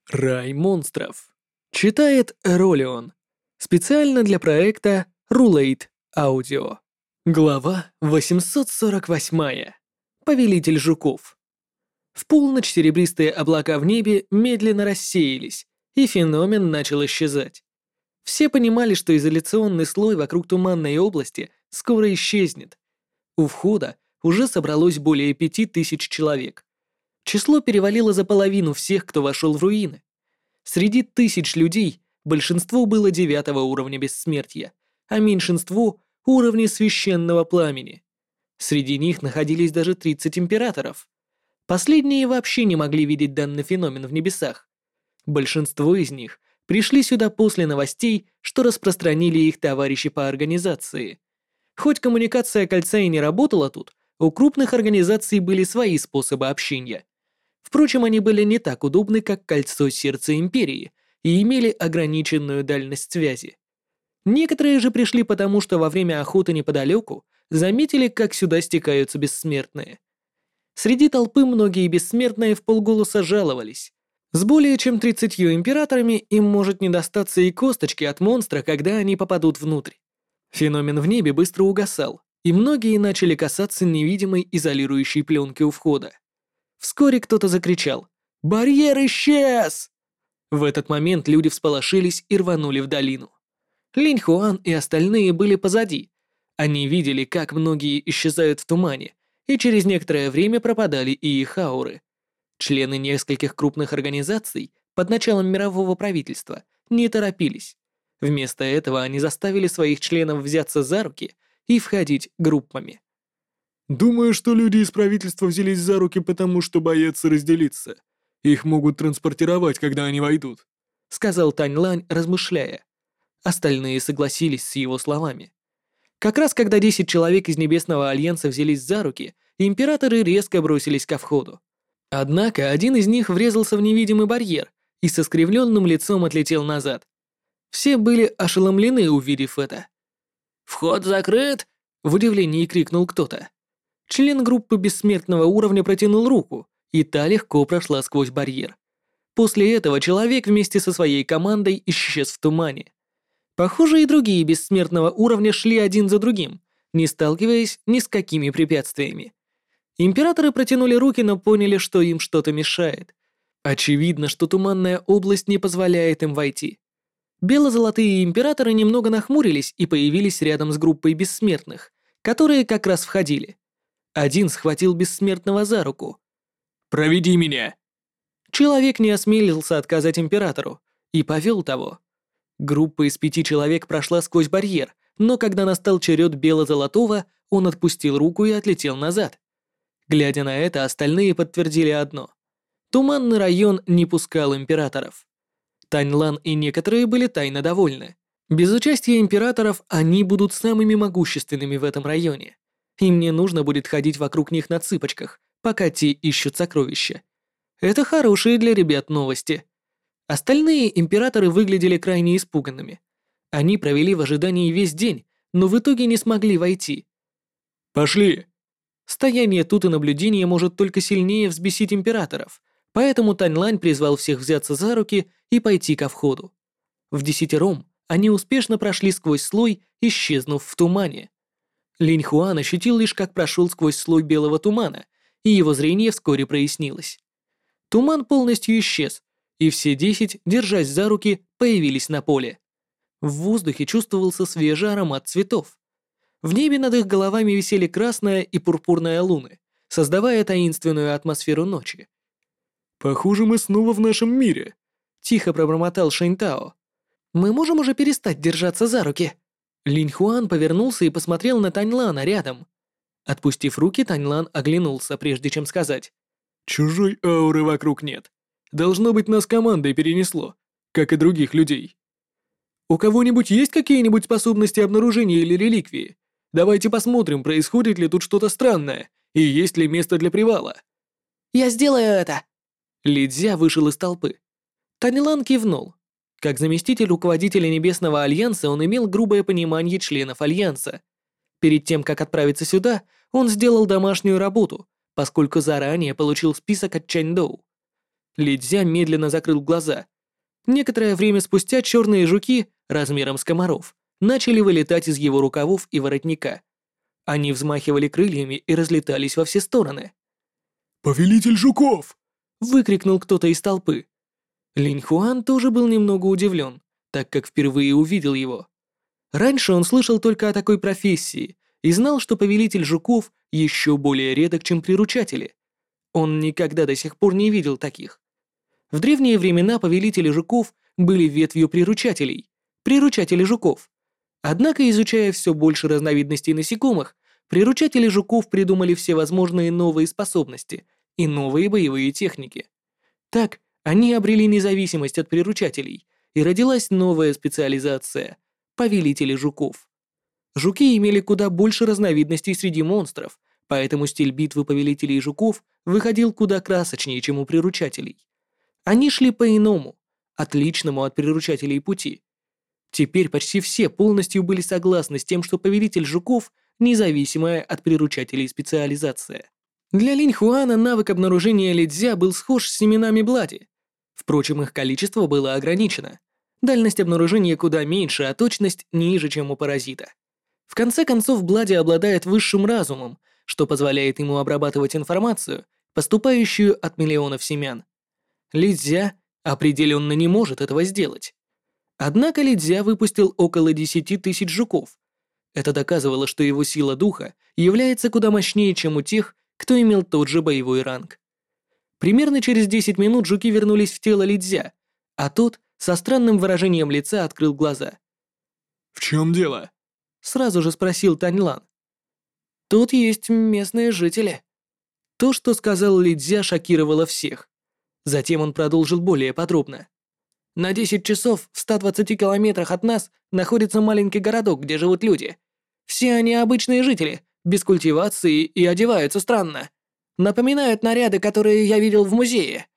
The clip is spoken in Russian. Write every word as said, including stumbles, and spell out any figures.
Рай монстров. Читает Ролион. Специально для проекта Rulate Audio. Глава восемьсот сорок восемь. Повелитель жуков. В полночь серебристые облака в небе медленно рассеялись, и феномен начал исчезать. Все понимали, что изоляционный слой вокруг туманной области скоро исчезнет. У входа уже собралось более пяти тысяч человек. Число перевалило за половину всех, кто вошел в руины. Среди тысяч людей большинство было девятого уровня бессмертия, а меньшинство — уровня священного пламени. Среди них находились даже тридцать императоров. Последние вообще не могли видеть данный феномен в небесах. Большинство из них пришли сюда после новостей, что распространили их товарищи по организации. Хоть коммуникация кольца и не работала тут, у крупных организаций были свои способы общения. Впрочем, они были не так удобны, как кольцо сердца Империи, и имели ограниченную дальность связи. Некоторые же пришли потому, что во время охоты неподалеку заметили, как сюда стекаются бессмертные. Среди толпы многие бессмертные вполголоса жаловались. С более чем тридцатью императорами им может не достаться и косточки от монстра, когда они попадут внутрь. Феномен в небе быстро угасал, и многие начали касаться невидимой изолирующей пленки у входа. Вскоре кто-то закричал: «Барьер исчез!». В этот момент люди всполошились и рванули в долину. Линь Хуан и остальные были позади. Они видели, как многие исчезают в тумане, и через некоторое время пропадали и их ауры. Члены нескольких крупных организаций под началом мирового правительства не торопились. Вместо этого они заставили своих членов взяться за руки и входить группами. «Думаю, что люди из правительства взялись за руки, потому что боятся разделиться. Их могут транспортировать, когда они войдут», — сказал Тань Лань, размышляя. Остальные согласились с его словами. Как раз когда десять человек из Небесного Альянса взялись за руки, императоры резко бросились ко входу. Однако один из них врезался в невидимый барьер и со скривленным лицом отлетел назад. Все были ошеломлены, увидев это. «Вход закрыт!» — в удивлении крикнул кто-то. Член группы бессмертного уровня протянул руку, и та легко прошла сквозь барьер. После этого человек вместе со своей командой исчез в тумане. Похоже, и другие бессмертного уровня шли один за другим, не сталкиваясь ни с какими препятствиями. Императоры протянули руки, но поняли, что им что-то мешает. Очевидно, что туманная область не позволяет им войти. Бело-золотые императоры немного нахмурились и появились рядом с группой бессмертных, которые как раз входили. Один схватил бессмертного за руку. «Проведи меня!» Человек не осмелился отказать императору и повел того. Группа из пяти человек прошла сквозь барьер, но когда настал черед бело-золотого, он отпустил руку и отлетел назад. Глядя на это, остальные подтвердили одно. Туманный район не пускал императоров. Тань Лан и некоторые были тайно довольны. Без участия императоров они будут самыми могущественными в этом районе. Им не нужно будет ходить вокруг них на цыпочках, пока те ищут сокровища. Это хорошие для ребят новости. Остальные императоры выглядели крайне испуганными. Они провели в ожидании весь день, но в итоге не смогли войти. «Пошли!» Стояние тут и наблюдение может только сильнее взбесить императоров, поэтому Тань Лань призвал всех взяться за руки и пойти ко входу. В десятером они успешно прошли сквозь слой, исчезнув в тумане. Линь Хуан ощутил лишь, как прошел сквозь слой белого тумана, и его зрение вскоре прояснилось. Туман полностью исчез, и все десять, держась за руки, появились на поле. В воздухе чувствовался свежий аромат цветов. В небе над их головами висели красная и пурпурная луны, создавая таинственную атмосферу ночи. «Похоже, мы снова в нашем мире», — тихо пробормотал Шэньтао. «Мы можем уже перестать держаться за руки?» Линь Хуан повернулся и посмотрел на Тань Лана рядом. Отпустив руки, Тань Лан оглянулся, прежде чем сказать. «Чужой ауры вокруг нет. Должно быть, нас командой перенесло, как и других людей. У кого-нибудь есть какие-нибудь способности обнаружения или реликвии? Давайте посмотрим, происходит ли тут что-то странное, и есть ли место для привала». «Я сделаю это!» Ли Цзя вышел из толпы. Тань Лан кивнул. Как заместитель руководителя Небесного Альянса он имел грубое понимание членов Альянса. Перед тем, как отправиться сюда, он сделал домашнюю работу, поскольку заранее получил список от Чэнь Доу. Лидзя медленно закрыл глаза. Некоторое время спустя черные жуки, размером с комаров, начали вылетать из его рукавов и воротника. Они взмахивали крыльями и разлетались во все стороны. «Повелитель жуков!» — выкрикнул кто-то из толпы. Линь Хуан тоже был немного удивлен, так как впервые увидел его. Раньше он слышал только о такой профессии и знал, что повелитель жуков еще более редок, чем приручатели. Он никогда до сих пор не видел таких. В древние времена повелители жуков были ветвью приручателей, приручатели жуков. Однако, изучая все больше разновидностей насекомых, приручатели жуков придумали все возможные новые способности и новые боевые техники. Так, они обрели независимость от приручателей, и родилась новая специализация — повелители жуков. Жуки имели куда больше разновидностей среди монстров, поэтому стиль битвы повелителей жуков выходил куда красочнее, чем у приручателей. Они шли по иному, отличному от приручателей пути. Теперь почти все полностью были согласны с тем, что повелитель жуков — независимая от приручателей специализация. Для Линь Хуана навык обнаружения Лидзя был схож с семенами блади. Впрочем, их количество было ограничено. Дальность обнаружения куда меньше, а точность ниже, чем у паразита. В конце концов, блади обладает высшим разумом, что позволяет ему обрабатывать информацию, поступающую от миллионов семян. Лидзя определенно не может этого сделать. Однако Лидзя выпустил около десяти тысяч жуков. Это доказывало, что его сила духа является куда мощнее, чем у тех, кто имел тот же боевой ранг. Примерно через десять минут жуки вернулись в тело Лидзя, а тот со странным выражением лица открыл глаза. «В чем дело?» — сразу же спросил Таньлан. «Тут есть местные жители». То, что сказал Лидзя, шокировало всех. Затем он продолжил более подробно. «На десять часов в ста двадцати километрах от нас находится маленький городок, где живут люди. Все они обычные жители, без культивации и одеваются странно. Напоминают наряды, которые я видел в музее.